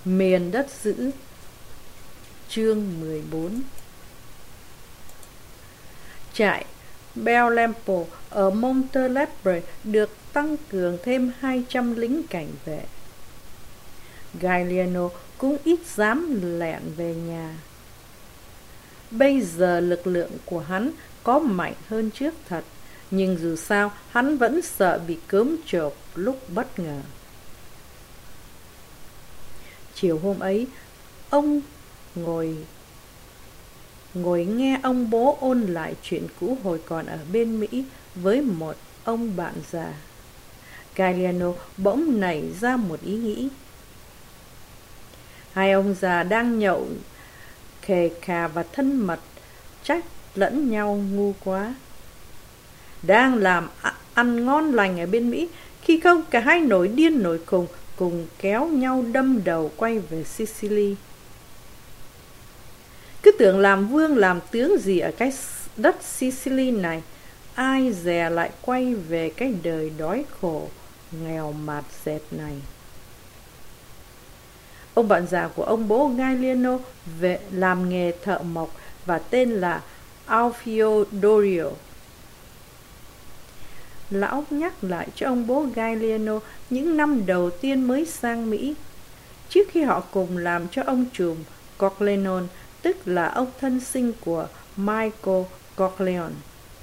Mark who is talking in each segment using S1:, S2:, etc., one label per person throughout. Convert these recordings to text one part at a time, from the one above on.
S1: Miền đất dữ. Chương 14. Trại Bellempo ở Montelebre được tăng cường thêm 200 lính cảnh vệ. Galliano cũng ít dám lẻn về nhà. Bây giờ lực lượng của hắn có mạnh hơn trước thật, nhưng dù sao hắn vẫn sợ bị cớm chộp lúc bất ngờ. Chiều hôm ấy, ông ngồi nghe ông bố ôn lại chuyện cũ hồi còn ở bên Mỹ với một ông bạn già. Galliano bỗng nảy ra một ý nghĩ. Hai ông già đang nhậu khề khà và thân mật, trách lẫn nhau ngu quá. Đang làm ăn ngon lành ở bên Mỹ, khi không cả hai nổi điên nổi khùng, cùng kéo nhau đâm đầu quay về Sicily. Cứ tưởng làm vương làm tướng gì ở cái đất Sicily này, ai dè lại quay về cái đời đói khổ, nghèo mạt dẹt này. Ông bạn già của ông bố Galliano làm nghề thợ mộc và tên là Alfio Dorio. Lão nhắc lại cho ông bố Galliano những năm đầu tiên mới sang Mỹ, trước khi họ cùng làm cho ông trùm Corleone, tức là ông thân sinh của Michael Corleone.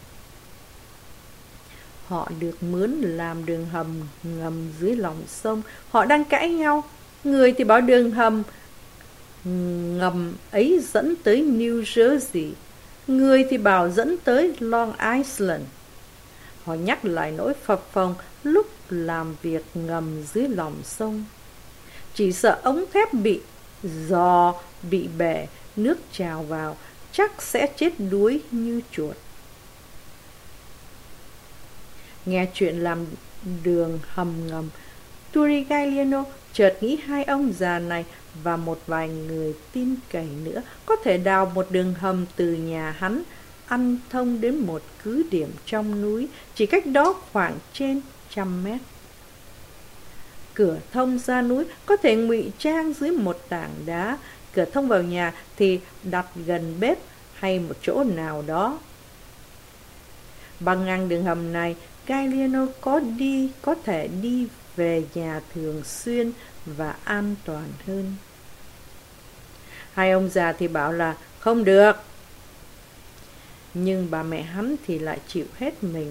S1: Họ được mướn làm đường hầm ngầm dưới lòng sông. Họ đang cãi nhau. Người thì bảo đường hầm ngầm ấy dẫn tới New Jersey, người thì bảo dẫn tới Long Island. Họ nhắc lại nỗi phập phồng lúc làm việc ngầm dưới lòng sông. Chỉ sợ ống thép bị giò, bị bể, nước trào vào, chắc sẽ chết đuối như chuột. Nghe chuyện làm đường hầm ngầm, Turi Galliano chợt nghĩ hai ông già này và một vài người tin cậy nữa có thể đào một đường hầm từ nhà hắn ăn thông đến một cứ điểm trong núi, chỉ cách đó khoảng trên 100 mét. Cửa thông ra núi có thể ngụy trang dưới một tảng đá, cửa thông vào nhà thì đặt gần bếp hay một chỗ nào đó. Băng ngang đường hầm này, Galliano có thể đi về nhà thường xuyên và an toàn hơn. Hai ông già thì bảo là không được, nhưng bà mẹ hắn thì lại chịu hết mình.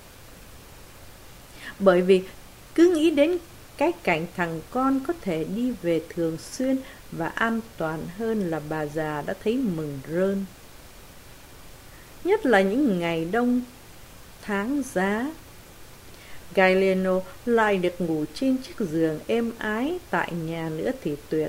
S1: Bởi vì cứ nghĩ đến cái cảnh thằng con có thể đi về thường xuyên và an toàn hơn là bà già đã thấy mừng rơn. Nhất là những ngày đông tháng giá, Galliano lại được ngủ trên chiếc giường êm ái tại nhà nữa thì tuyệt.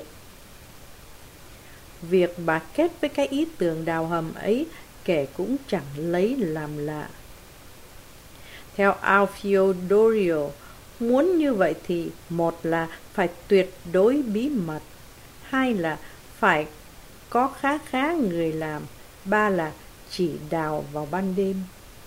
S1: Việc bà kết với cái ý tưởng đào hầm ấy kẻ cũng chẳng lấy làm lạ. Theo Alfio Dorio, muốn như vậy thì một là phải tuyệt đối bí mật, hai là phải có khá người làm, ba là chỉ đào vào ban đêm.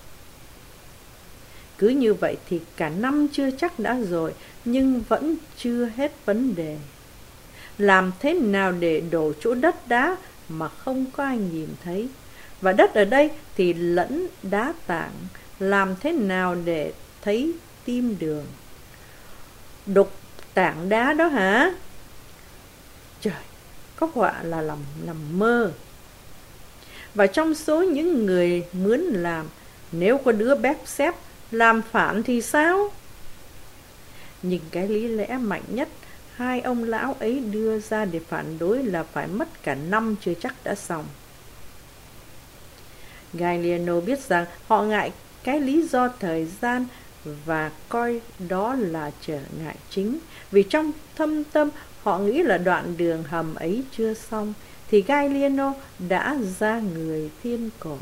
S1: Cứ như vậy thì cả năm chưa chắc đã rồi, nhưng vẫn chưa hết vấn đề. Làm thế nào để đổ chỗ đất đá mà không có ai nhìn thấy? Và đất ở đây thì lẫn đá tảng, làm thế nào để thấy tim đường? Đục tảng đá đó hả? Trời, có họa là nằm mơ. Và trong số những người mướn làm, nếu có đứa bép xép làm phản thì sao? Nhưng cái lý lẽ mạnh nhất hai ông lão ấy đưa ra để phản đối là phải mất cả năm chưa chắc đã xong. Galliano biết rằng họ ngại cái lý do thời gian và coi đó là trở ngại chính. Vì trong thâm tâm họ nghĩ là đoạn đường hầm ấy chưa xong thì Galliano đã ra người thiên cổ.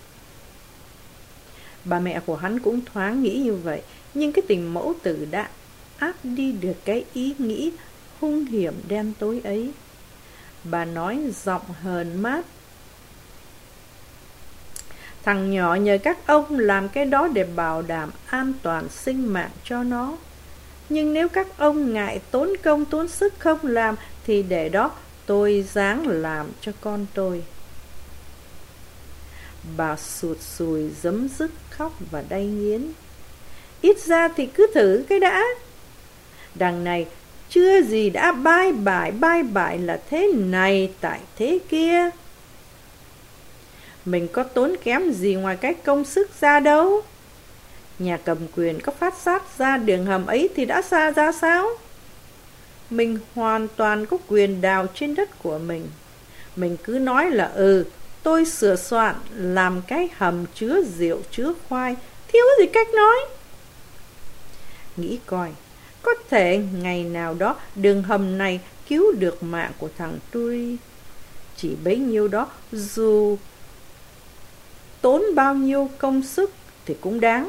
S1: Bà mẹ của hắn cũng thoáng nghĩ như vậy, nhưng cái tình mẫu tử đã áp đi được cái ý nghĩ hung hiểm đen tối ấy. Bà nói giọng hờn mát: thằng nhỏ nhờ các ông làm cái đó để bảo đảm an toàn sinh mạng cho nó. Nhưng nếu các ông ngại tốn công tốn sức không làm, thì để đó tôi ráng làm cho con tôi. Bà sụt sùi giấm dứt khóc và đay nghiến. Ít ra thì cứ thử cái đã. Đằng này chưa gì đã bai bải là thế này tại thế kia. Mình có tốn kém gì ngoài cái công sức ra đâu. Nhà cầm quyền có phát sát ra đường hầm ấy thì đã xa ra sao? Mình hoàn toàn có quyền đào trên đất của mình. Mình cứ nói là tôi sửa soạn làm cái hầm chứa rượu chứa khoai, thiếu gì cách nói. Nghĩ coi, có thể ngày nào đó đường hầm này cứu được mạng của thằng Turi. Chỉ bấy nhiêu đó, dù tốn bao nhiêu công sức thì cũng đáng.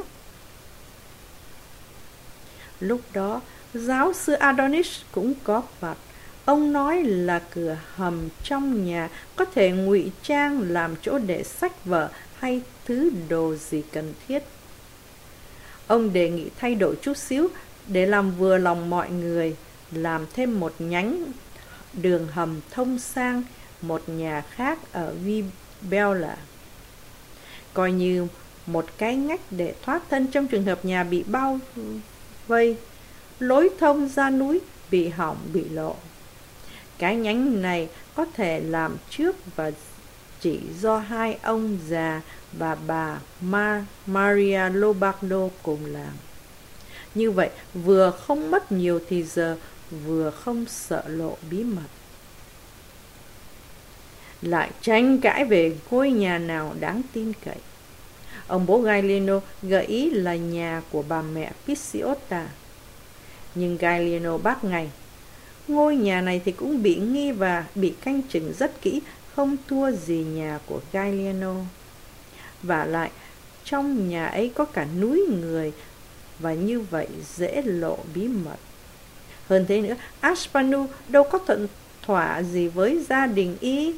S1: Lúc đó, giáo sư Adonis cũng có mặt. Ông nói là cửa hầm trong nhà có thể ngụy trang làm chỗ để sách vở hay thứ đồ gì cần thiết. Ông đề nghị thay đổi chút xíu để làm vừa lòng mọi người, làm thêm một nhánh đường hầm thông sang một nhà khác ở Vibella, coi như một cái ngách để thoát thân trong trường hợp nhà bị bao vây, lối thông ra núi bị hỏng bị lộ. Cái nhánh này có thể làm trước và chỉ do hai ông già và bà Maria Lombardo cùng làm. Như vậy vừa không mất nhiều thì giờ, vừa không sợ lộ bí mật. Lại tranh cãi về ngôi nhà nào đáng tin cậy. Ông bố Gallieno gợi ý là nhà của bà mẹ Picciotta. Nhưng Gallieno bác ngay, ngôi nhà này thì cũng bị nghi và bị canh chừng rất kỹ, không thua gì nhà của Gallieno. Vả lại, trong nhà ấy có cả núi người, và như vậy dễ lộ bí mật. Hơn thế nữa, Aspanu đâu có thuận thỏa gì với gia đình y.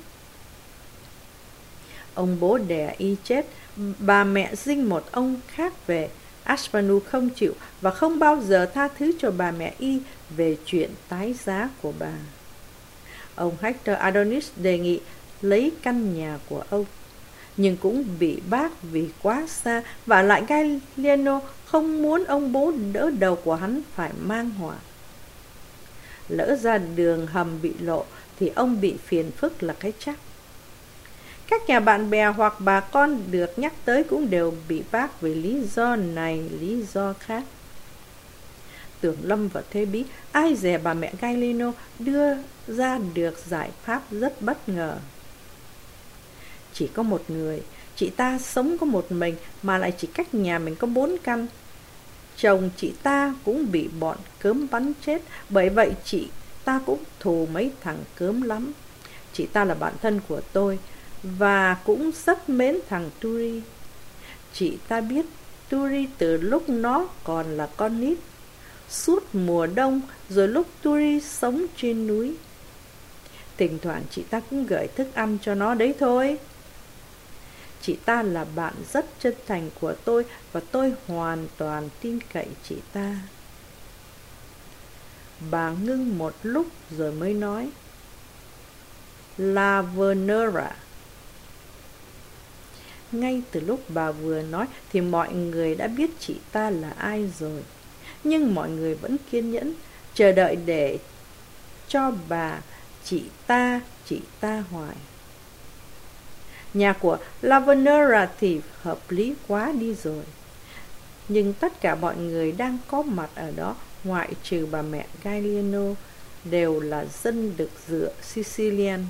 S1: Ông bố đẻ y chết, bà mẹ sinh một ông khác về. Aspanu không chịu và không bao giờ tha thứ cho bà mẹ y về chuyện tái giá của bà. Ông Hector Adonis đề nghị lấy căn nhà của ông, nhưng cũng bị bác vì quá xa, và lại Gallieno không muốn ông bố đỡ đầu của hắn phải mang họa. Lỡ ra đường hầm bị lộ thì ông bị phiền phức là cái chắc. Các nhà bạn bè hoặc bà con được nhắc tới cũng đều bị bác vì lý do này, lý do khác. Tưởng Lâm và Thế Bí, ai dè bà mẹ Gallieno đưa ra được giải pháp rất bất ngờ. Chỉ có một người, chị ta sống có một mình mà lại chỉ cách nhà mình có 4 căn. Chồng chị ta cũng bị bọn cớm bắn chết, bởi vậy chị ta cũng thù mấy thằng cớm lắm. Chị ta là bạn thân của tôi và cũng rất mến thằng Turi. Chị ta biết Turi từ lúc nó còn là con nít, suốt mùa đông, rồi lúc Turi sống trên núi. Thỉnh thoảng chị ta cũng gửi thức ăn cho nó đấy thôi. Chị ta là bạn rất chân thành của tôi và tôi hoàn toàn tin cậy chị ta. Bà ngưng một lúc rồi mới nói, Lavernera. Ngay từ lúc bà vừa nói thì mọi người đã biết chị ta là ai rồi. Nhưng mọi người vẫn kiên nhẫn, chờ đợi để cho bà chị ta hoài. Nhà của Lavernera thì hợp lý quá đi rồi. Nhưng tất cả mọi người đang có mặt ở đó, ngoại trừ bà mẹ Gallieno, đều là dân được dựa Sicilian.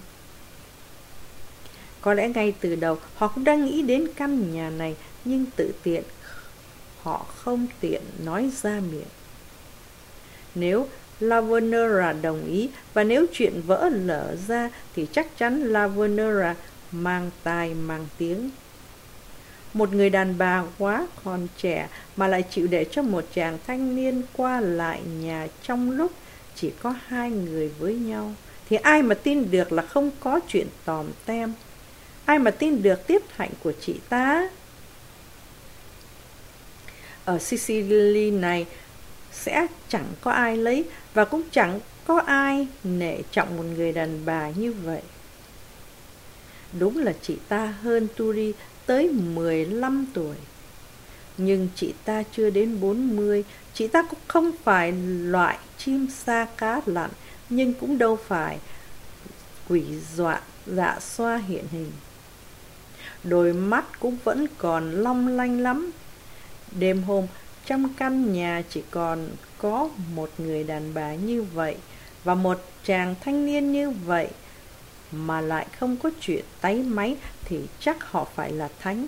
S1: Có lẽ ngay từ đầu họ cũng đang nghĩ đến căn nhà này, nhưng tự tiện họ không tiện nói ra miệng. Nếu Lavernera đồng ý, và nếu chuyện vỡ lở ra, thì chắc chắn Lavernera mang tai mang tiếng. Một người đàn bà quá còn trẻ mà lại chịu để cho một chàng thanh niên qua lại nhà trong lúc chỉ có hai người với nhau, thì ai mà tin được là không có chuyện tòm tem? Ai mà tin được tiết hạnh của chị ta? Ở Sicily này, sẽ chẳng có ai lấy, và cũng chẳng có ai nể trọng một người đàn bà như vậy. Đúng là chị ta hơn Turi tới 15 tuổi. Nhưng chị ta chưa đến 40. Chị ta cũng không phải loại chim sa cá lặn, nhưng cũng đâu phải quỷ dọa dạ xoa hiện hình. Đôi mắt cũng vẫn còn long lanh lắm. Đêm hôm, trong căn nhà chỉ còn có một người đàn bà như vậy và một chàng thanh niên như vậy, mà lại không có chuyện táy máy, thì chắc họ phải là thánh.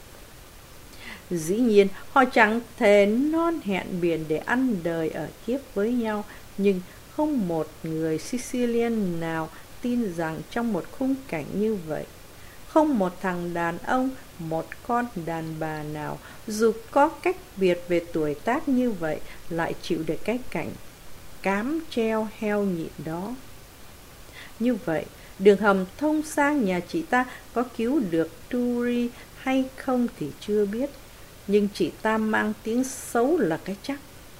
S1: Dĩ nhiên họ chẳng thể non hẹn biển để ăn đời ở kiếp với nhau, nhưng không một người Sicilian nào tin rằng trong một khung cảnh như vậy, không một thằng đàn ông, một con đàn bà nào, dù có cách biệt về tuổi tác như vậy, lại chịu được cái cảnh cám treo heo nhịn đó. Như vậy, đường hầm thông sang nhà chị ta có cứu được Turi hay không thì chưa biết, nhưng chị ta mang tiếng xấu là cái chắc.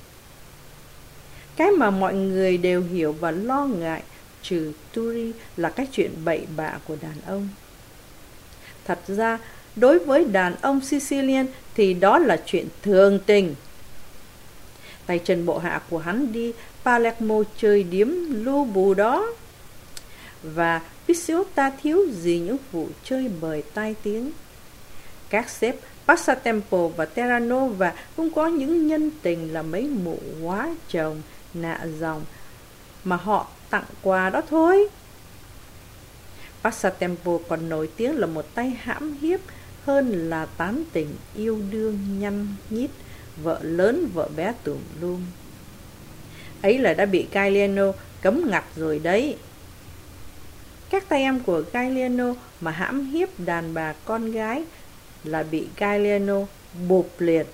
S1: Cái mà mọi người đều hiểu và lo ngại, trừ Turi, là cái chuyện bậy bạ của đàn ông. Thật ra, đối với đàn ông Sicilian thì đó là chuyện thường tình. Tay chân bộ hạ của hắn đi Palermo chơi điếm lu bù đó, và Picciota thiếu gì những vụ chơi bời tai tiếng. Các sếp Passatempo và Terranova cũng có những nhân tình là mấy mụ quá chồng nạ dòng mà họ tặng quà đó thôi. Passatempo còn nổi tiếng là một tay hãm hiếp hơn là tán tỉnh yêu đương nhăn nhít, vợ lớn vợ bé tùm lum. Ấy là đã bị Gagliano cấm ngặt rồi đấy. Các tay em của Gagliano mà hãm hiếp đàn bà con gái là bị Gagliano bụp liệt.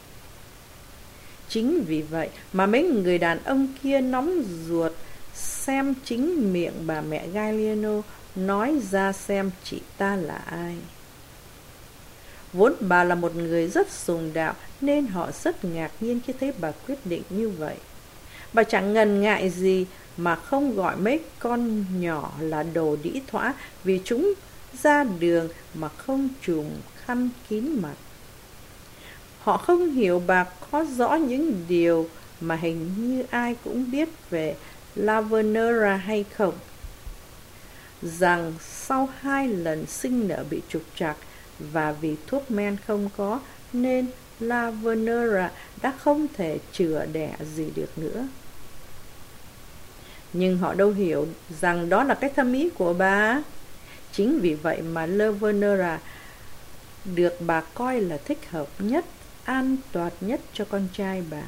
S1: Chính vì vậy mà mấy người đàn ông kia nóng ruột xem chính miệng bà mẹ Gagliano nói ra xem chị ta là ai. Vốn bà là một người rất sùng đạo, nên họ rất ngạc nhiên khi thấy bà quyết định như vậy. Bà chẳng ngần ngại gì mà không gọi mấy con nhỏ là đồ đĩ thõa vì chúng ra đường mà không trùm khăn kín mặt. Họ không hiểu bà có rõ những điều mà hình như ai cũng biết về Lavernera hay không. Rằng sau 2 lần sinh nở bị trục trặc và vì thuốc men không có, nên Lavernera đã không thể chữa đẻ gì được nữa. Nhưng họ đâu hiểu rằng đó là cái thâm ý của bà. Chính vì vậy mà Lavernera được bà coi là thích hợp nhất, an toàn nhất cho con trai bà.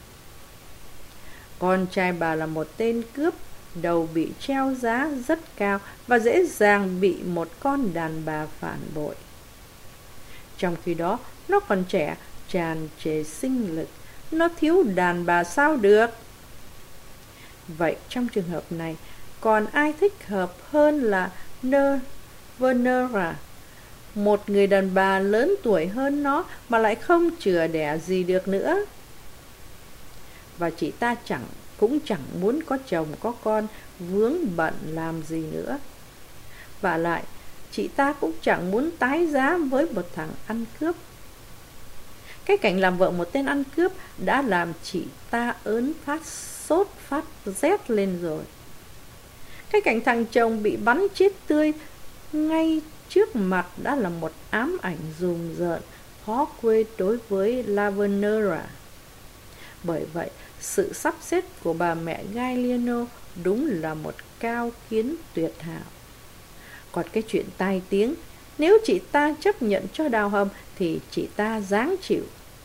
S1: Con trai bà là một tên cướp, đầu bị treo giá rất cao và dễ dàng bị một con đàn bà phản bội. Trong khi đó, nó còn trẻ, tràn trề sinh lực, nó thiếu đàn bà sao được? Vậy trong trường hợp này, còn ai thích hợp hơn là Lavernera, một người đàn bà lớn tuổi hơn nó mà lại không chữa đẻ gì được nữa? Và chị ta cũng chẳng muốn có chồng có con, vướng bận làm gì nữa. Và lại, chị ta cũng chẳng muốn tái giá với một thằng ăn cướp. Cái cảnh làm vợ một tên ăn cướp đã làm chị ta ớn phát sốt phát rét lên rồi. Cái cảnh thằng chồng bị bắn chết tươi ngay trước mặt đã là một ám ảnh rùng rợn, khó quên đối với Lavernera. Bởi vậy, sự sắp xếp của bà mẹ Gagliano đúng là một cao kiến tuyệt hảo. Còn cái chuyện tai tiếng, nếu chị ta chấp nhận cho đào hầm thì chị ta ráng chịu.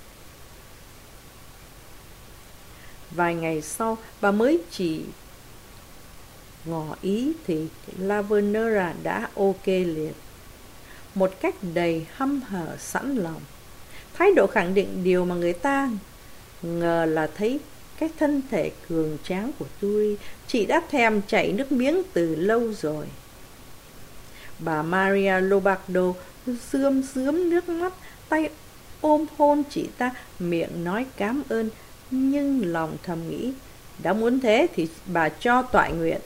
S1: Vài ngày sau, bà mới chỉ ngỏ ý thì Lavernera đã ok liền, một cách đầy hăm hở sẵn lòng. Thái độ khẳng định điều mà người ta ngờ là thấy cái thân thể cường tráng của Turi, chị đã thèm chảy nước miếng từ lâu rồi. Bà Maria Lombardo rướm rướm nước mắt, tay ôm hôn chị ta, miệng nói cám ơn, nhưng lòng thầm nghĩ, đã muốn thế thì bà cho toại nguyện.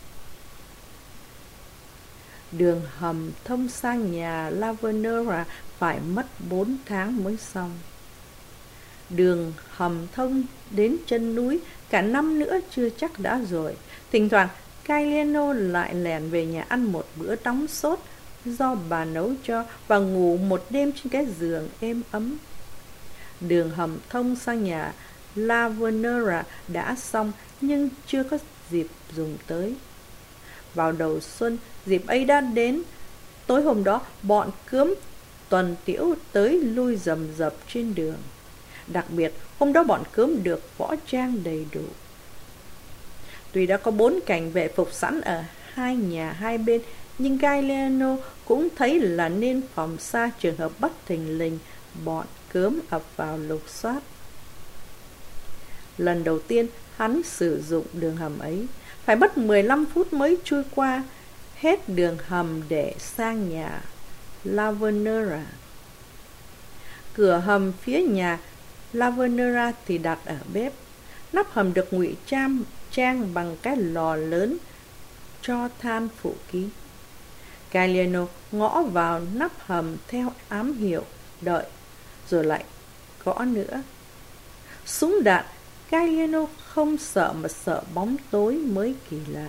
S1: Đường hầm thông sang nhà Lavenera phải mất 4 tháng mới xong. Đường hầm thông đến chân núi cả năm nữa chưa chắc đã rồi. Thỉnh thoảng Gagliano lại lẻn về nhà ăn một bữa đóng sốt do bà nấu cho và ngủ một đêm trên cái giường êm ấm. Đường hầm thông sang nhà Lavenera đã xong nhưng chưa có dịp dùng tới. Vào đầu xuân, dịp ấy đã đến. Tối hôm đó, bọn cướm tuần tiễu tới lui rầm rập trên đường. Đặc biệt, hôm đó bọn cướm được võ trang đầy đủ. Tuy đã có 4 cảnh vệ phục sẵn ở hai nhà hai bên, nhưng Gagliano cũng thấy là nên phòng xa trường hợp bất thình lình bọn cướm ập vào lục soát. Lần đầu tiên hắn sử dụng đường hầm ấy, phải mất 15 phút mới chui qua hết đường hầm để sang nhà Lavenera. Cửa hầm phía nhà Lavenera thì đặt ở bếp. Nắp hầm được ngụy trang bằng cái lò lớn cho than phủ kín. Gagliano ngõ vào nắp hầm theo ám hiệu, đợi, rồi lại gõ nữa. Súng đạn, Gagliano không sợ mà sợ bóng tối mới kỳ lạ.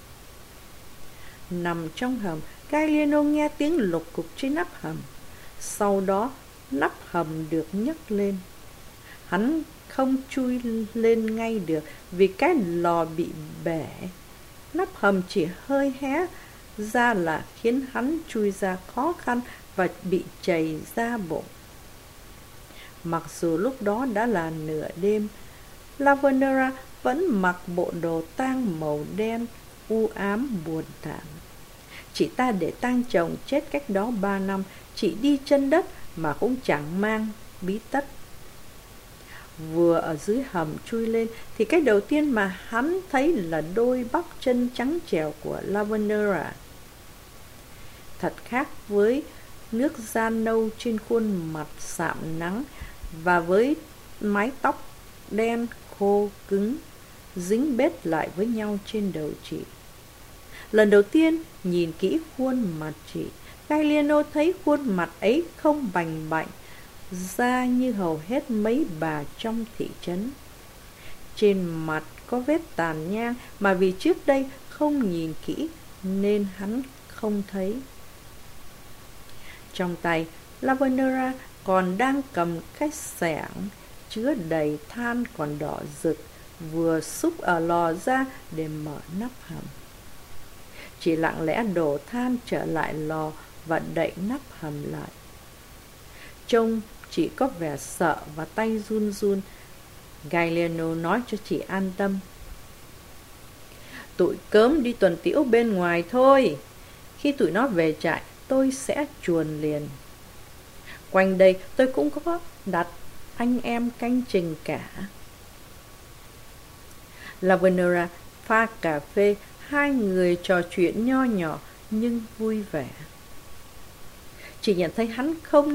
S1: Nằm trong hầm, Gagliano nghe tiếng lục cục trên nắp hầm. Sau đó, nắp hầm được nhấc lên. Hắn không chui lên ngay được vì cái lò bị bể. Nắp hầm chỉ hơi hé ra là khiến hắn chui ra khó khăn và bị chảy ra bụng. Mặc dù lúc đó đã là nửa đêm, Lavenera vẫn mặc bộ đồ tang màu đen, u ám buồn thảm. Chị ta để tang chồng chết cách đó 3 năm, chị đi chân đất mà cũng chẳng mang bí tất. Vừa ở dưới hầm chui lên thì cái đầu tiên mà hắn thấy là đôi bắp chân trắng trẻo của Lavenera. Thật khác với nước da nâu trên khuôn mặt sạm nắng và với mái tóc đen khô cứng dính bết lại với nhau trên đầu chị. Lần đầu tiên nhìn kỹ khuôn mặt chị, Gagliano thấy khuôn mặt ấy không bành bạnh da như hầu hết mấy bà trong thị trấn. Trên mặt có vết tàn nhang mà vì trước đây không nhìn kỹ nên hắn không thấy. Trong tay, Lavenera còn đang cầm cái xẻng chứa đầy than còn đỏ rực, vừa xúc ở lò ra để mở nắp hầm. Chị lặng lẽ đổ than trở lại lò và đậy nắp hầm lại. Trông chị có vẻ sợ và tay run run. Gagliano nói cho chị an tâm. Tụi cớm đi tuần tiễu bên ngoài thôi. Khi tụi nó về trại, tôi sẽ chuồn liền. Quanh đây tôi cũng có đặt anh em canh chừng cả. Lavenera pha cà phê, hai người trò chuyện nho nhỏ nhưng vui vẻ. Chị nhận thấy hắn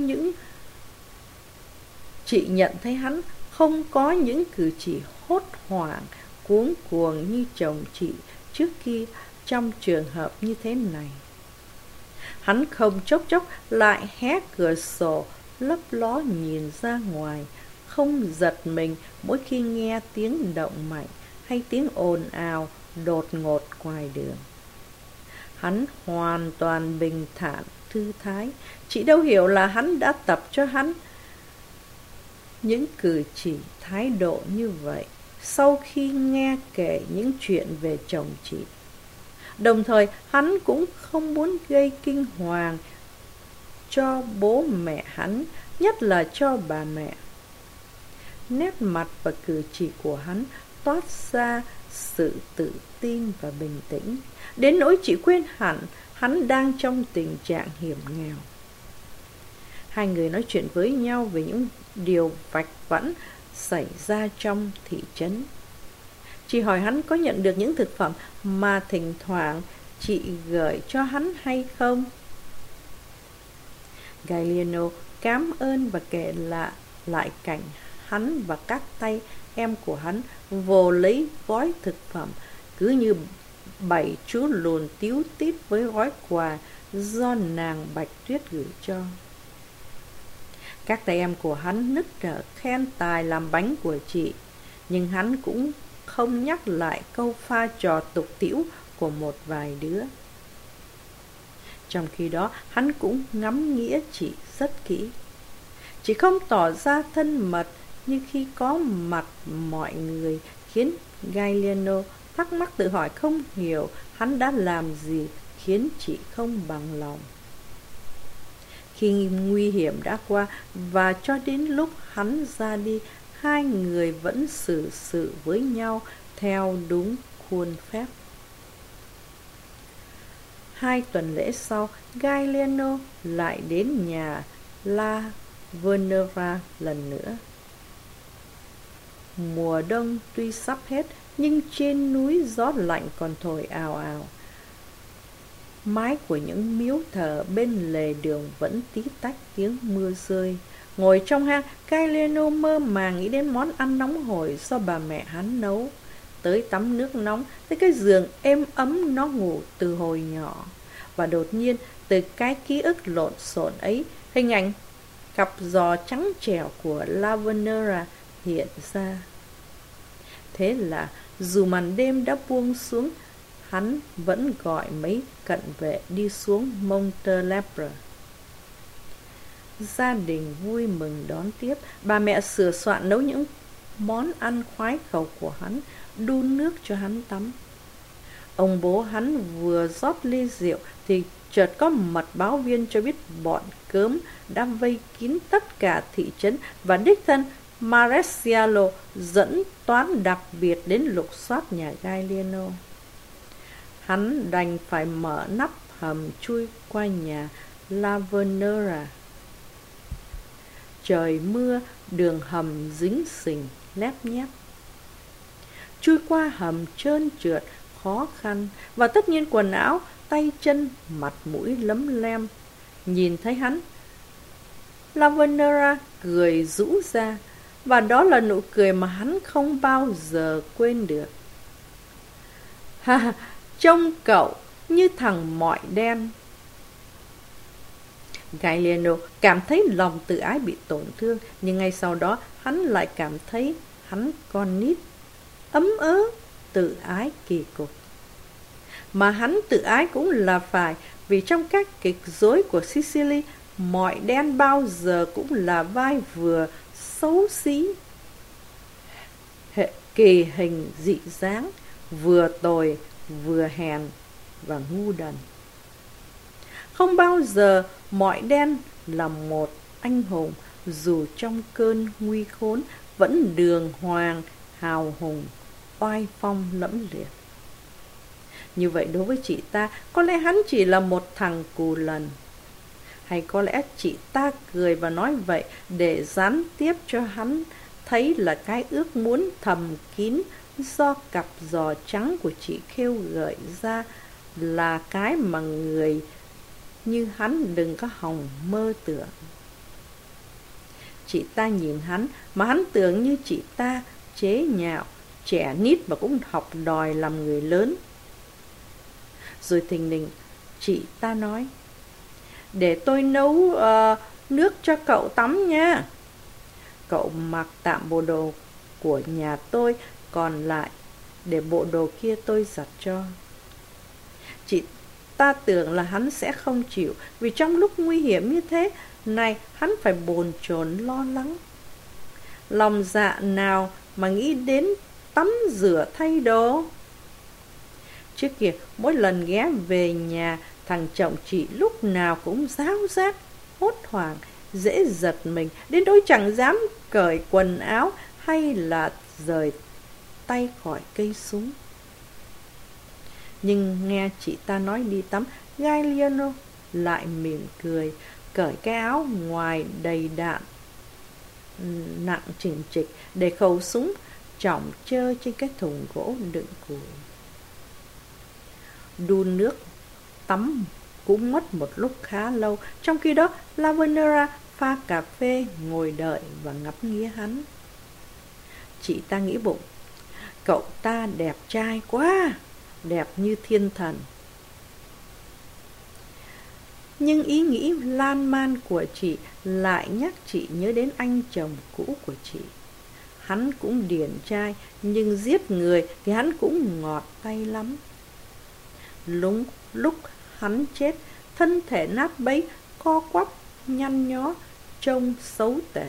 S1: không có những cử chỉ hốt hoảng, cuống cuồng như chồng chị trước khi trong trường hợp như thế này. Hắn không chốc chốc lại hé cửa sổ lấp ló nhìn ra ngoài, không giật mình mỗi khi nghe tiếng động mạnh hay tiếng ồn ào đột ngột ngoài đường. Hắn hoàn toàn bình thản, thư thái. Chị đâu hiểu là hắn đã tập cho hắn những cử chỉ thái độ như vậy sau khi nghe kể những chuyện về chồng chị. Đồng thời hắn cũng không muốn gây kinh hoàng cho bố mẹ hắn, nhất là cho bà mẹ. Nét mặt và cử chỉ của hắn toát ra sự tự tin và bình tĩnh, đến nỗi chị quên hẳn hắn đang trong tình trạng hiểm nghèo. Hai người nói chuyện với nhau về những điều vạch vãn xảy ra trong thị trấn. Chị hỏi hắn có nhận được những thực phẩm mà thỉnh thoảng chị gửi cho hắn hay không. Gagliano cảm ơn và kể lại cảnh hắn và các tay em của hắn vồ lấy gói thực phẩm, cứ như 7 chú lùn tíu tít với gói quà do nàng Bạch Tuyết gửi cho. Các tay em của hắn nức nở khen tài làm bánh của chị, nhưng hắn cũng không nhắc lại câu pha trò tục tĩu của một vài đứa. Trong khi đó, hắn cũng ngắm nghĩa chị rất kỹ. Chị không tỏ ra thân mật như khi có mặt mọi người, khiến Galliano thắc mắc tự hỏi không hiểu hắn đã làm gì khiến chị không bằng lòng. Khi nguy hiểm đã qua và cho đến lúc hắn ra đi, hai người vẫn xử sự với nhau theo đúng khuôn phép. 2 tuần lễ sau, Galliano lại đến nhà La Vernera lần nữa. Mùa đông tuy sắp hết, nhưng trên núi gió lạnh còn thổi ào ào. Mái của những miếu thờ bên lề đường vẫn tí tách tiếng mưa rơi. Ngồi trong hang, Galliano mơ màng nghĩ đến món ăn nóng hổi do bà mẹ hắn nấu. Tới tắm nước nóng, tới cái giường êm ấm nó ngủ từ hồi nhỏ. Và đột nhiên, từ cái ký ức lộn xộn ấy, hình ảnh cặp giò trắng trẻo của La Vernera hiện ra. Thế là dù màn đêm đã buông xuống, hắn vẫn gọi mấy cận vệ đi xuống Montelepre. Gia đình vui mừng đón tiếp. Bà mẹ sửa soạn nấu những món ăn khoái khẩu của hắn, đun nước cho hắn tắm. Ông bố hắn vừa rót ly rượu thì chợt có mật báo viên cho biết bọn cớm đã vây kín tất cả thị trấn và đích thân Maresialo dẫn toán đặc biệt đến lục soát nhà Galliano. Hắn đành phải mở nắp hầm chui qua nhà La Vernera. Trời mưa, đường hầm dính sình, lép nhép. Chui qua hầm trơn trượt, khó khăn, và tất nhiên quần áo, tay chân, mặt mũi lấm lem. Nhìn thấy hắn, La Vernera cười rũ ra, và đó là nụ cười mà hắn không bao giờ quên được. Ha, trông cậu như thằng mọi đen. Galliano cảm thấy lòng tự ái bị tổn thương, nhưng ngay sau đó hắn lại cảm thấy hắn con nít, ấm ớ, tự ái kỳ cục. Mà hắn tự ái cũng là phải, vì trong các kịch dối của Sicily, mọi đen bao giờ cũng là vai vừa xấu xí, kỳ hình dị dáng, vừa tồi, vừa hèn và ngu đần. Không bao giờ mọi đen là một anh hùng, dù trong cơn nguy khốn vẫn đường hoàng, hào hùng, oai phong lẫm liệt. Như vậy đối với chị ta, có lẽ hắn chỉ là một thằng cù lần. Hay có lẽ chị ta cười và nói vậy để gián tiếp cho hắn thấy là cái ước muốn thầm kín do cặp giò trắng của chị khêu gợi ra là cái mà người như hắn đừng có hòng mơ tưởng. Chị ta nhìn hắn mà hắn tưởng như chị ta chế nhạo, trẻ nít và cũng học đòi làm người lớn. Rồi thình lình chị ta nói: "Để tôi nấu nước cho cậu tắm nha. Cậu mặc tạm bộ đồ của nhà tôi, còn lại để bộ đồ kia tôi giặt cho." Chị ta tưởng là hắn sẽ không chịu, vì trong lúc nguy hiểm như thế này hắn phải bồn chồn lo lắng. Lòng dạ nào mà nghĩ đến tắm rửa thay đồ. Trước kia mỗi lần ghé về nhà, thằng chồng chị lúc nào cũng ráo rác, hốt hoảng, dễ giật mình, đến nỗi chẳng dám cởi quần áo hay là rời tay khỏi cây súng. Nhưng nghe chị ta nói đi tắm, Galliano lại mỉm cười, cởi cái áo ngoài đầy đạn nặng chỉnh trịch, để khẩu súng chỏng chơ trên cái thùng gỗ đựng củi. Đun nước tắm cũng mất một lúc khá lâu. Trong khi đó, La Vernera pha cà phê, ngồi đợi và ngắm nghía hắn. Chị ta nghĩ bụng, cậu ta đẹp trai quá, đẹp như thiên thần. Nhưng ý nghĩ lan man của chị lại nhắc chị nhớ đến anh chồng cũ của chị. Hắn cũng điển trai, nhưng giết người thì hắn cũng ngọt tay lắm. Lúc hắn chết, thân thể nát bấy, co quắp, nhăn nhó, trông xấu tệ.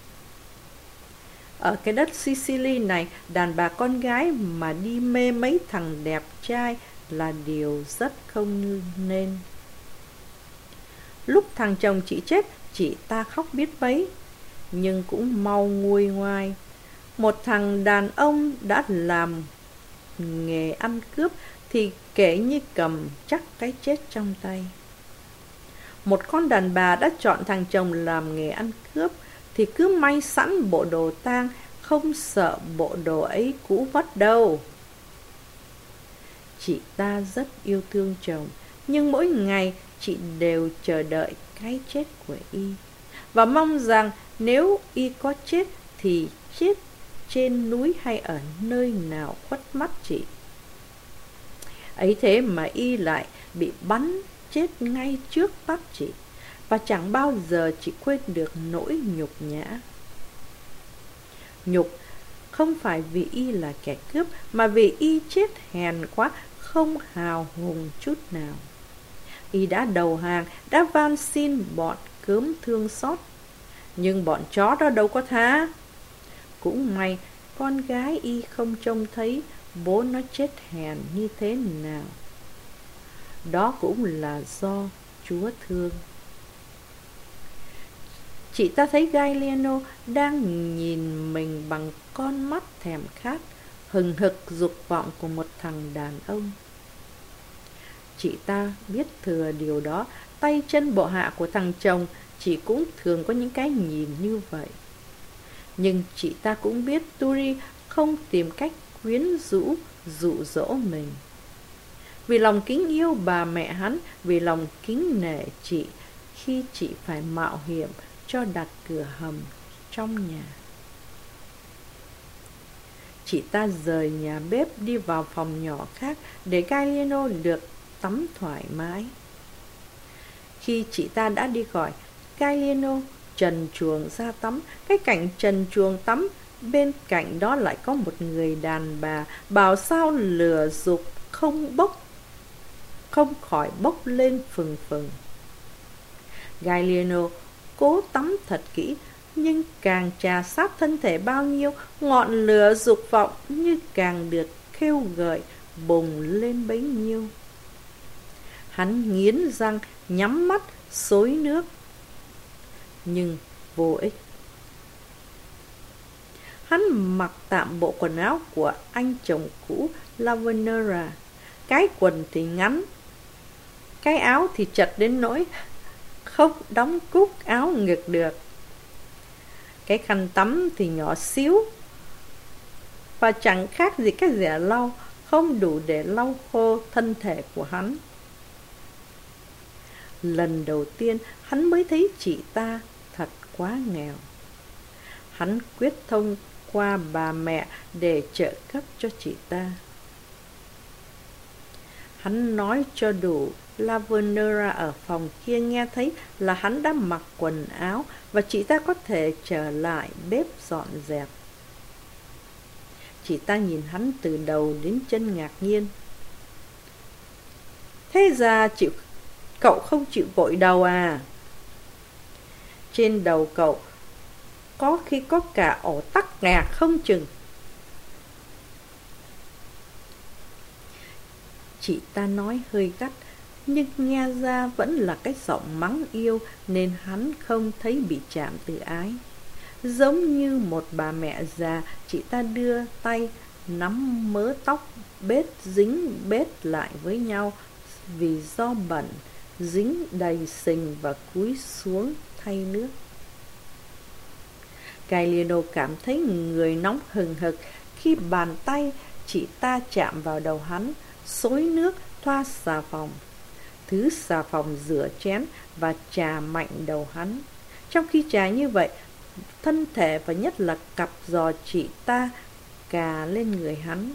S1: Ở cái đất Sicily này, đàn bà con gái mà đi mê mấy thằng đẹp trai là điều rất không nên. Lúc thằng chồng chị chết, chị ta khóc biết mấy, nhưng cũng mau nguôi ngoai. Một thằng đàn ông đã làm nghề ăn cướp thì kể như cầm chắc cái chết trong tay. Một con đàn bà đã chọn thằng chồng làm nghề ăn cướp thì cứ may sẵn bộ đồ tang, không sợ bộ đồ ấy cũ mất đâu. Chị ta rất yêu thương chồng, nhưng mỗi ngày chị đều chờ đợi cái chết của y, và mong rằng nếu y có chết thì chết trên núi hay ở nơi nào khuất mắt chị. Ấy thế mà y lại bị bắn chết ngay trước mắt chị, và chẳng bao giờ chị quên được nỗi nhục nhã. Nhục không phải vì y là kẻ cướp, mà vì y chết hèn quá, không hào hùng chút nào. Y đã đầu hàng, đã van xin bọn cớm thương xót, nhưng bọn chó đó đâu có tha. Cũng may con gái y không trông thấy bố nó chết hèn như thế nào. Đó cũng là do Chúa thương. Chị ta thấy Galliano đang nhìn mình bằng con mắt thèm khát, hừng hực dục vọng của một thằng đàn ông. Chị ta biết thừa điều đó, tay chân bộ hạ của thằng chồng chị cũng thường có những cái nhìn như vậy. Nhưng chị ta cũng biết Turi không tìm cách quyến rũ, dụ dỗ mình. Vì lòng kính yêu bà mẹ hắn, vì lòng kính nể chị khi chị phải mạo hiểm cho đặt cửa hầm trong nhà. Chị ta rời nhà bếp đi vào phòng nhỏ khác để Galliano được tắm thoải mái. Khi chị ta đã đi khỏi, Galliano trần truồng ra tắm. Cái cảnh trần truồng tắm, bên cạnh đó lại có một người đàn bà, bảo sao lửa dục không khỏi bốc lên phừng phừng. Galliano cố tắm thật kỹ, nhưng càng trà sát thân thể bao nhiêu, ngọn lửa dục vọng như càng được khêu gợi bùng lên bấy nhiêu. Hắn nghiến răng, nhắm mắt, xối nước, nhưng vô ích. Hắn mặc tạm bộ quần áo của anh chồng cũ Lavanera. Cái quần thì ngắn, cái áo thì chật đến nỗi không đóng cúc áo ngực được. Cái khăn tắm thì nhỏ xíu, và chẳng khác gì cái rẻ lau, không đủ để lau khô thân thể của hắn. Lần đầu tiên hắn mới thấy chị ta thật quá nghèo. Hắn quyết thông qua bà mẹ để trợ cấp cho chị ta. Hắn nói cho đủ Lavanera ở phòng kia nghe thấy là hắn đã mặc quần áo, và chị ta có thể trở lại bếp dọn dẹp. Chị ta nhìn hắn từ đầu đến chân ngạc nhiên. Thế ra cậu không chịu gội đầu à? Trên đầu cậu có khi có cả ổ tắc nghẹt không chừng. Chị ta nói hơi gắt, nhưng nghe ra vẫn là cái giọng mắng yêu, nên hắn không thấy bị chạm từ ái. Giống như một bà mẹ già, chị ta đưa tay nắm mớ tóc bết dính bết lại với nhau vì do bẩn, dính đầy sình, và cúi xuống thay nước. Galliano cảm thấy người nóng hừng hực khi bàn tay chị ta chạm vào đầu hắn, xối nước, thoa xà phòng. Thứ xà phòng rửa chén và chà mạnh đầu hắn. Trong khi chà như vậy, thân thể và nhất là cặp giò chị ta cà lên người hắn.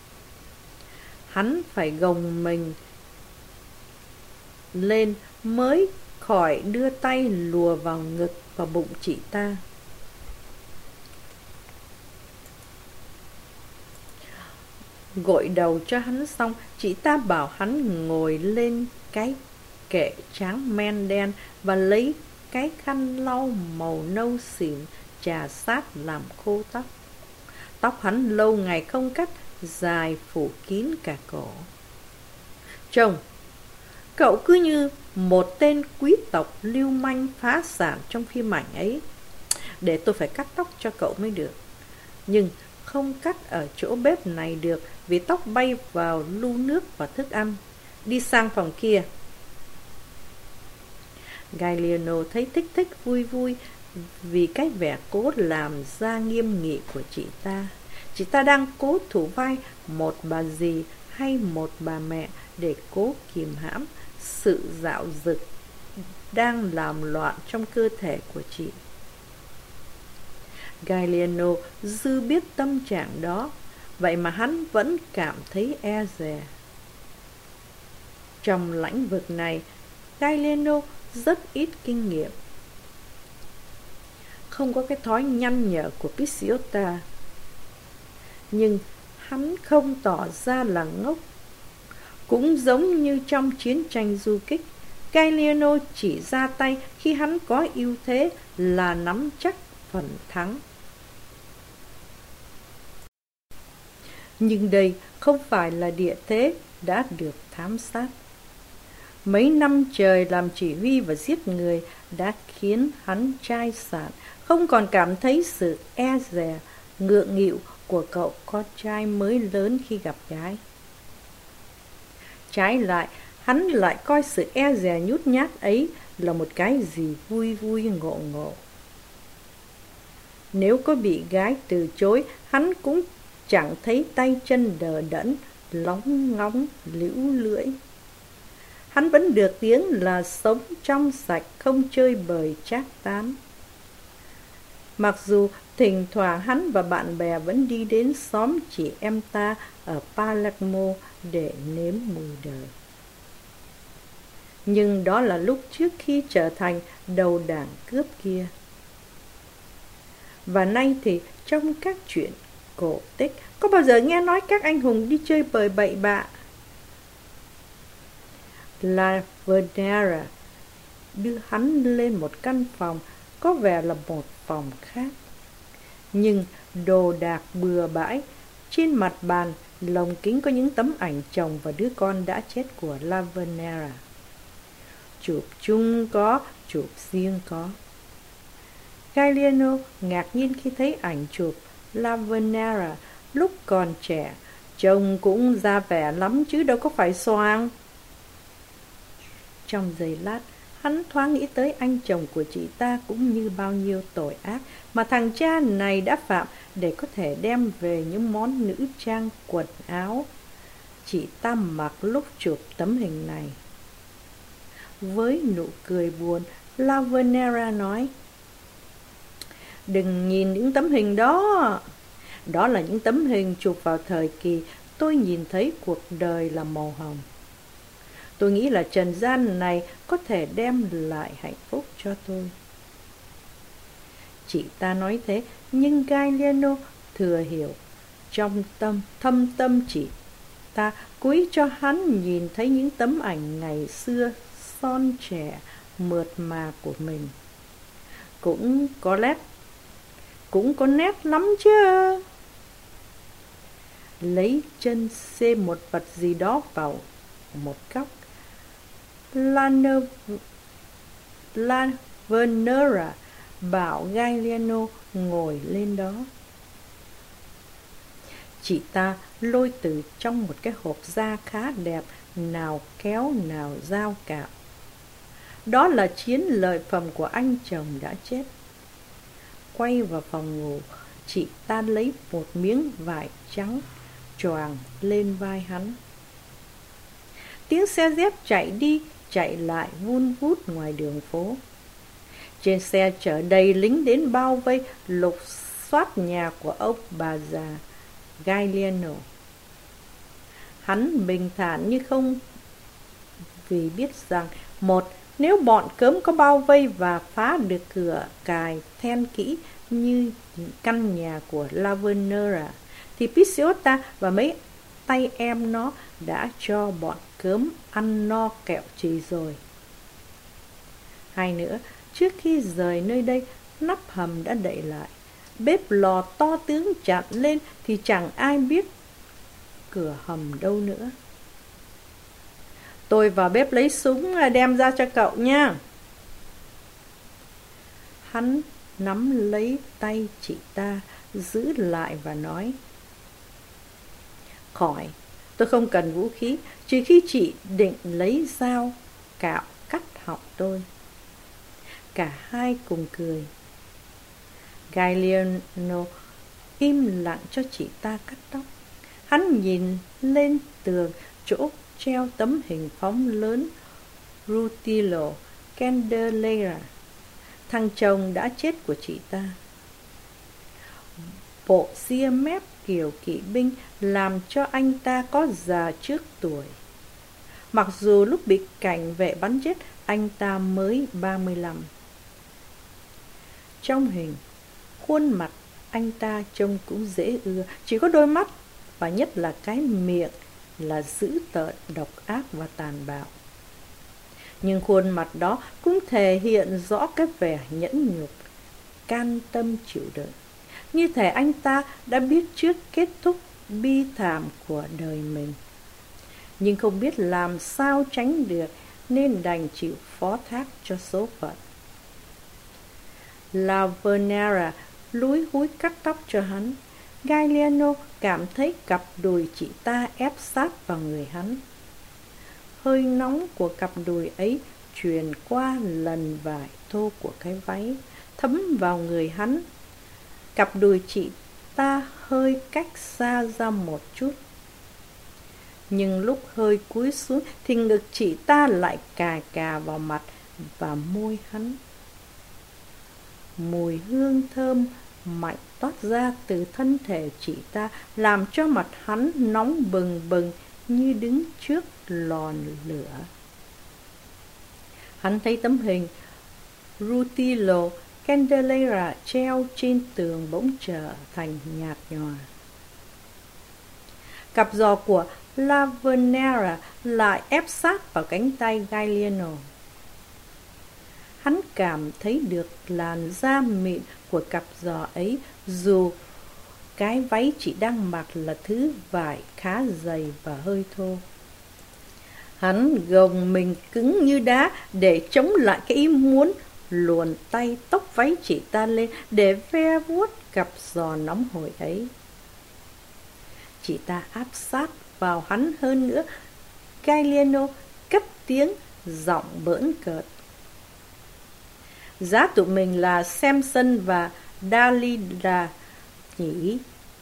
S1: Hắn phải gồng mình lên mới khỏi đưa tay lùa vào ngực và bụng chị ta. Gội đầu cho hắn xong, chị ta bảo hắn ngồi lên cái kệ tráng men đen và lấy cái khăn lau màu nâu xỉn chà sát làm khô tóc. Tóc hắn lâu ngày không cắt, dài phủ kín cả cổ. Chồng, cậu cứ như một tên quý tộc lưu manh phá sản trong phim ảnh ấy. Để tôi phải cắt tóc cho cậu mới được. Nhưng không cắt ở chỗ bếp này được vì tóc bay vào lu nước và thức ăn. Đi sang phòng kia. Galliano thấy thích vui vui vì cái vẻ cố làm ra nghiêm nghị của chị ta. Chị ta đang cố thủ vai một bà dì hay một bà mẹ để cố kìm hãm sự dạo dực đang làm loạn trong cơ thể của chị. Galliano dư biết tâm trạng đó, vậy mà hắn vẫn cảm thấy e dè. Trong lĩnh vực này, Galliano rất ít kinh nghiệm. Không có cái thói nhăn nhở của Picciota. Nhưng hắn không tỏ ra là ngốc. Cũng giống như trong chiến tranh du kích, Galliano chỉ ra tay khi hắn có ưu thế là nắm chắc phần thắng. Nhưng đây không phải là địa thế đã được thám sát. Mấy năm trời làm chỉ huy và giết người đã khiến hắn chai sạn, không còn cảm thấy sự e dè, ngượng nghịu của cậu con trai mới lớn khi gặp gái. Trái lại, hắn lại coi sự e dè nhút nhát ấy là một cái gì vui vui ngộ ngộ. Nếu có bị gái từ chối, hắn cũng chẳng thấy tay chân đờ đẫn, lóng ngóng, lĩu lưỡi. Hắn vẫn được tiếng là sống trong sạch, không chơi bời trác tán. Mặc dù thỉnh thoảng hắn và bạn bè vẫn đi đến xóm chị em ta ở Palermo để nếm mùi đời. Nhưng đó là lúc trước khi trở thành đầu đảng cướp kia. Và nay thì trong các chuyện cổ tích, có bao giờ nghe nói các anh hùng đi chơi bời bậy bạ? La Vernera đưa hắn lên một căn phòng có vẻ là một phòng khác. Nhưng đồ đạc bừa bãi, trên mặt bàn lồng kính có những tấm ảnh chồng và đứa con đã chết của La Vernera. Chụp chung có, chụp riêng có. Galliano ngạc nhiên khi thấy ảnh chụp La Vernera lúc còn trẻ. Chồng cũng ra vẻ lắm chứ đâu có phải xoang. Trong giây lát, hắn thoáng nghĩ tới anh chồng của chị ta cũng như bao nhiêu tội ác mà thằng cha này đã phạm để có thể đem về những món nữ trang quần áo chị ta mặc lúc chụp tấm hình này. Với nụ cười buồn, La Vernera nói: "Đừng nhìn những tấm hình đó. Đó là những tấm hình chụp vào thời kỳ tôi nhìn thấy cuộc đời là màu hồng. Tôi nghĩ là trần gian này có thể đem lại hạnh phúc cho tôi." Chị ta nói thế, nhưng Galliano thừa hiểu. Trong thâm tâm chị ta cúi cho hắn nhìn thấy những tấm ảnh ngày xưa son trẻ, mượt mà của mình. Cũng có nét lắm chứ. Lấy chân xê một vật gì đó vào một góc, La Vernera bảo Galliano ngồi lên đó. Chị ta lôi từ trong một cái hộp da khá đẹp, nào kéo nào dao cạo. Đó là chiến lợi phẩm của anh chồng đã chết. Quay vào phòng ngủ, chị ta lấy một miếng vải trắng choàng lên vai hắn. Tiếng xe dép chạy đi chạy lại vun vút ngoài đường phố. Trên xe chở đầy lính đến bao vây lục soát nhà của ông bà già Gagliano. Hắn bình thản như không, vì biết rằng một, nếu bọn cớm có bao vây và phá được cửa cài then kỹ như căn nhà của Lavanera, thì Picciota và mấy tay em nó đã cho bọn cớm ăn no kẹo chì rồi. Hai nữa, trước khi rời nơi đây, nắp hầm đã đậy lại. Bếp lò to tướng chặn lên thì chẳng ai biết cửa hầm đâu nữa. Tôi vào bếp lấy súng đem ra cho cậu nha. Hắn nắm lấy tay chị ta, giữ lại và nói: Khỏi, tôi không cần vũ khí, trừ khi chị định lấy dao cạo cắt họng tôi. Cả hai cùng cười. Gagliano im lặng cho chị ta cắt tóc. Hắn nhìn lên tường chỗ treo tấm hình phóng lớn Rutilio Candelera, thằng chồng đã chết của chị ta. Bộ ria mép kiểu kỵ binh làm cho anh ta có già trước tuổi. Mặc dù lúc bị cảnh vệ bắn chết, anh ta mới 35. Trong hình, khuôn mặt anh ta trông cũng dễ ưa, chỉ có đôi mắt và nhất là cái miệng là dữ tợn, độc ác và tàn bạo. Nhưng khuôn mặt đó cũng thể hiện rõ cái vẻ nhẫn nhục, can tâm chịu đựng, như thể anh ta đã biết trước kết thúc bi thảm của đời mình, nhưng không biết làm sao tránh được nên đành chịu phó thác cho số phận. Lavanera lúi húi cắt tóc cho hắn. Gagliano cảm thấy cặp đùi chị ta ép sát vào người hắn. Hơi nóng của cặp đùi ấy truyền qua lần vải thô của cái váy, thấm vào người hắn. Cặp đùi chị ta hơi cách xa ra một chút, nhưng lúc hơi cúi xuống thì ngực chị ta lại cà cà vào mặt và môi hắn. Mùi hương thơm mạnh toát ra từ thân thể chị ta, làm cho mặt hắn nóng bừng bừng như đứng trước lò lửa. Hắn thấy tấm hình Rutilio Candelera treo trên tường bỗng trở thành nhạt nhòa. Cặp giò của Lavanera lại ép sát vào cánh tay Gagliano. Hắn cảm thấy được làn da mịn của cặp giò ấy, dù cái váy chị đang mặc là thứ vải khá dày và hơi thô. Hắn gồng mình cứng như đá để chống lại cái ý muốn luồn tay tóc váy chị ta lên để ve vuốt cặp giò nóng hổi ấy. Chị ta áp sát vào hắn hơn nữa. Gagliano cất tiếng, giọng bỡn cợt: Giá tụi mình là Samson và Dalila nhỉ?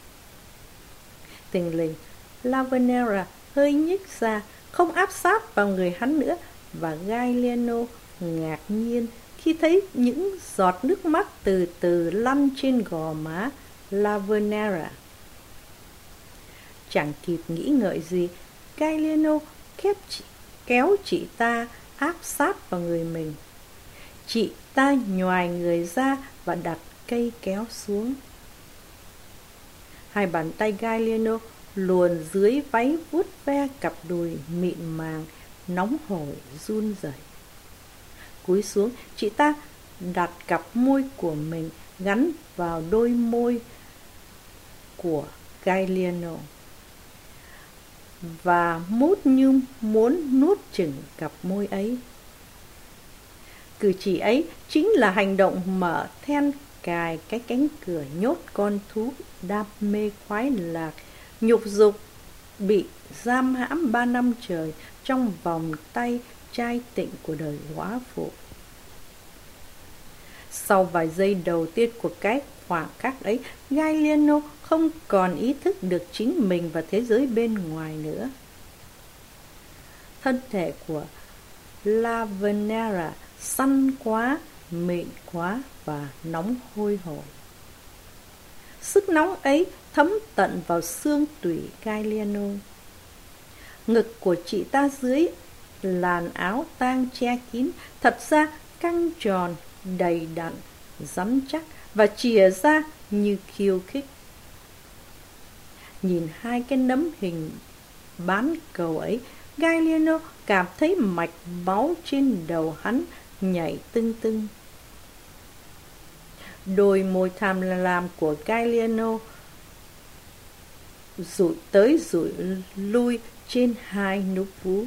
S1: Tình lình, Lavanera hơi nhích ra, không áp sát vào người hắn nữa, và Gagliano ngạc nhiên khi thấy những giọt nước mắt từ từ lăn trên gò má Lavanera. Chẳng kịp nghĩ ngợi gì, Gagliano kéo chị ta áp sát vào người mình. Chị ta nhoài người ra và đặt cây kéo xuống. Hai bàn tay Gagliano luồn dưới váy vuốt ve cặp đùi mịn màng, nóng hổi run rẩy. Cúi xuống, chị ta đặt cặp môi của mình gắn vào đôi môi của Gagliano và mút như muốn nuốt chửng cặp môi ấy. Cử chỉ ấy chính là hành động mở then cài cái cánh cửa nhốt con thú đam mê khoái lạc, nhục dục, bị giam hãm 3 năm trời trong vòng tay trai tịnh của đời góa phụ. Sau vài giây đầu tiên của cái khoảng khắc ấy, Gagliano không còn ý thức được chính mình và thế giới bên ngoài nữa. Thân thể của Lavanera săn quá mịn quá và nóng hôi hổi. Sức nóng ấy thấm tận vào xương tủy Gagliano. Ngực của chị ta dưới làn áo tang che kín, thật ra căng tròn, đầy đặn, rắn chắc và chìa ra như khiêu khích. Nhìn hai cái nấm hình bán cầu ấy, Gagliano cảm thấy mạch máu trên đầu hắn nhảy tưng tưng. Đôi môi tham lam của Gagliano dụi tới dụi lui trên hai nút vú.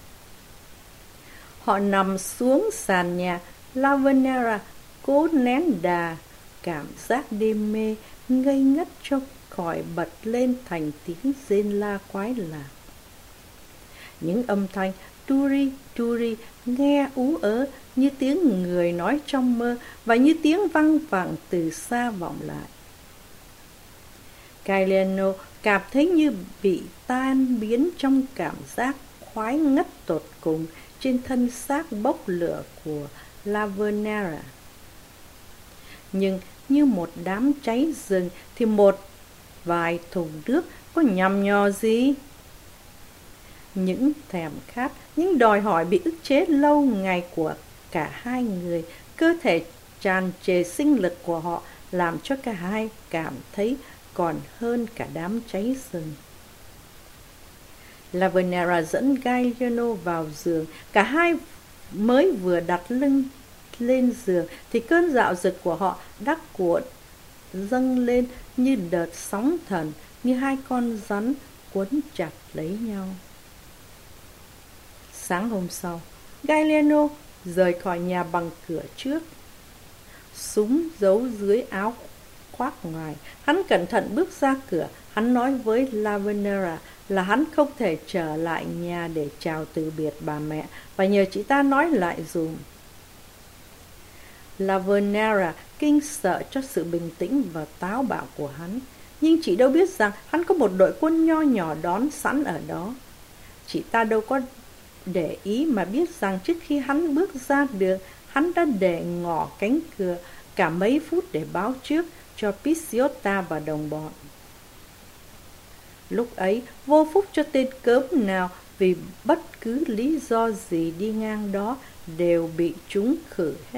S1: Họ nằm xuống sàn nhà. Lavanera cố nén đà cảm giác đêm mê, ngây ngất cho khỏi bật lên thành tiếng rên la quái lạ. Những âm thanh turi turi nghe ú ớ như tiếng người nói trong mơ và như tiếng văng vẳng từ xa vọng lại. Gagliano cảm thấy như bị tan biến trong cảm giác khoái ngất tột cùng trên thân xác bốc lửa của Lavanera. Nhưng như một đám cháy rừng thì một vài thùng nước có nhằm nhò gì? Những thèm khát, những đòi hỏi bị ức chế lâu ngày của cả hai người, cơ thể tràn trề sinh lực của họ làm cho cả hai cảm thấy còn hơn cả đám cháy rừng. Lavanera dẫn Gagliano vào giường. Cả hai mới vừa đặt lưng lên giường thì cơn dạo dực của họ đã cuộn dâng lên như đợt sóng thần, như hai con rắn quấn chặt lấy nhau. Sáng hôm sau, Gagliano rời khỏi nhà bằng cửa trước, súng giấu dưới áo khoác ngoài. Hắn cẩn thận bước ra cửa. Hắn nói với Lavanera là hắn không thể trở lại nhà để chào từ biệt bà mẹ và nhờ chị ta nói lại dùm. Lavanera kinh sợ cho sự bình tĩnh và táo bạo của hắn, nhưng chị đâu biết rằng hắn có một đội quân nho nhỏ đón sẵn ở đó. Chị ta đâu có để ý mà biết rằng trước khi hắn bước ra đường, hắn đã để ngỏ cánh cửa cả mấy phút để báo trước cho Picciota và đồng bọn. Lúc ấy vô phúc cho tên cớm nào, vì bất cứ lý do gì đi ngang đó đều bị chúng khử hết.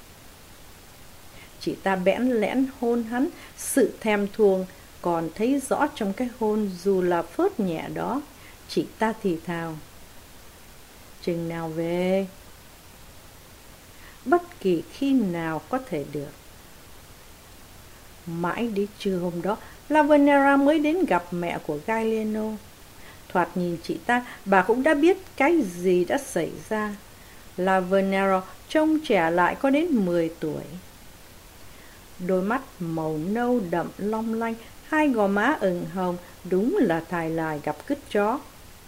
S1: Chị ta bẽn lẽn hôn hắn, sự thèm thuồng còn thấy rõ trong cái hôn dù là phớt nhẹ đó. Chị ta thì thào: chừng nào về? Bất kỳ khi nào có thể được. Mãi đến trưa hôm đó, Lavanera mới đến gặp mẹ của Gagliano. Thoạt nhìn chị ta, bà cũng đã biết cái gì đã xảy ra. Lavanera trông trẻ lại có đến 10 tuổi. Đôi mắt màu nâu đậm long lanh, hai gò má ửng hồng, đúng là thài lài gặp cứt chó.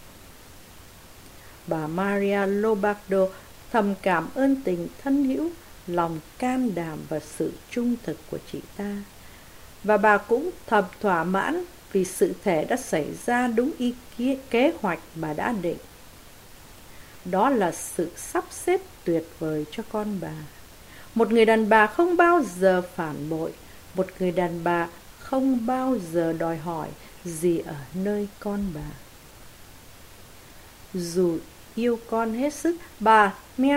S1: Bà Maria Lobardo thầm cảm ơn tình thân hữu, lòng can đảm và sự trung thực của chị ta. Và bà cũng thầm thỏa mãn vì sự thể đã xảy ra đúng ý kế hoạch bà đã định. Đó là sự sắp xếp tuyệt vời cho con bà. Một người đàn bà không bao giờ phản bội, một người đàn bà không bao giờ đòi hỏi gì ở nơi con bà. Dù yêu con hết sức, bà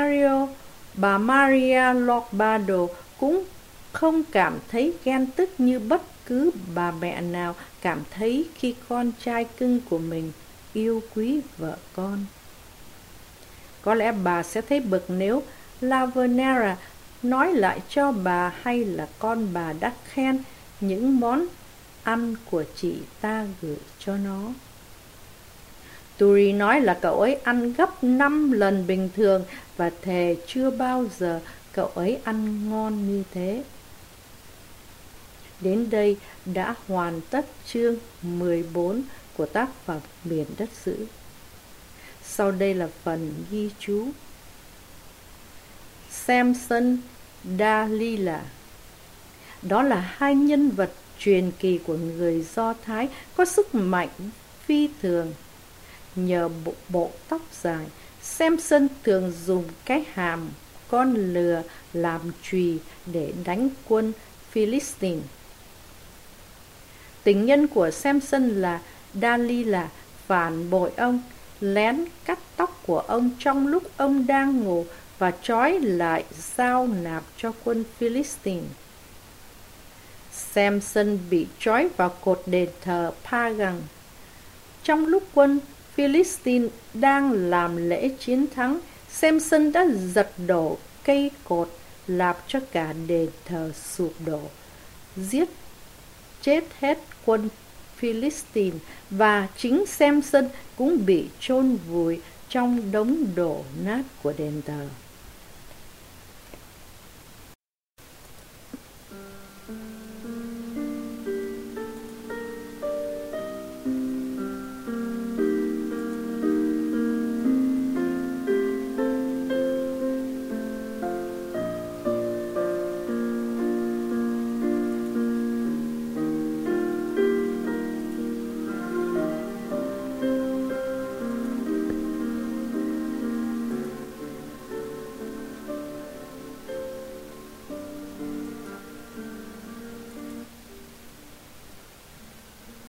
S1: Maria Lobardo cũng không cảm thấy ghen tức như bất cứ bà mẹ nào cảm thấy khi con trai cưng của mình yêu quý vợ con. Có lẽ bà sẽ thấy bực nếu Lavanera nói lại cho bà hay là con bà đã khen những món ăn của chị ta gửi cho nó. Turi nói là cậu ấy ăn gấp 5 lần bình thường và thề chưa bao giờ cậu ấy ăn ngon như thế. Đến đây đã hoàn tất chương 14 của tác phẩm Miền Đất Dữ. Sau đây là phần ghi chú. Samson, Dalila. Đó là hai nhân vật truyền kỳ của người Do Thái có sức mạnh phi thường. Nhờ bộ tóc dài, Samson thường dùng cái hàm con lừa làm chùy để đánh quân Philistine. Tình nhân của Samson là Dalila phản bội ông, lén cắt tóc của ông trong lúc ông đang ngủ và trói lại giao nạp cho quân Philistine. Samson bị trói vào cột đền thờ Pagan. Trong lúc quân Philistine đang làm lễ chiến thắng, Samson đã giật đổ cây cột làm cho cả đền thờ sụp đổ, giết chết hết quân Philistine, và chính Samson cũng bị chôn vùi trong đống đổ nát của đền thờ.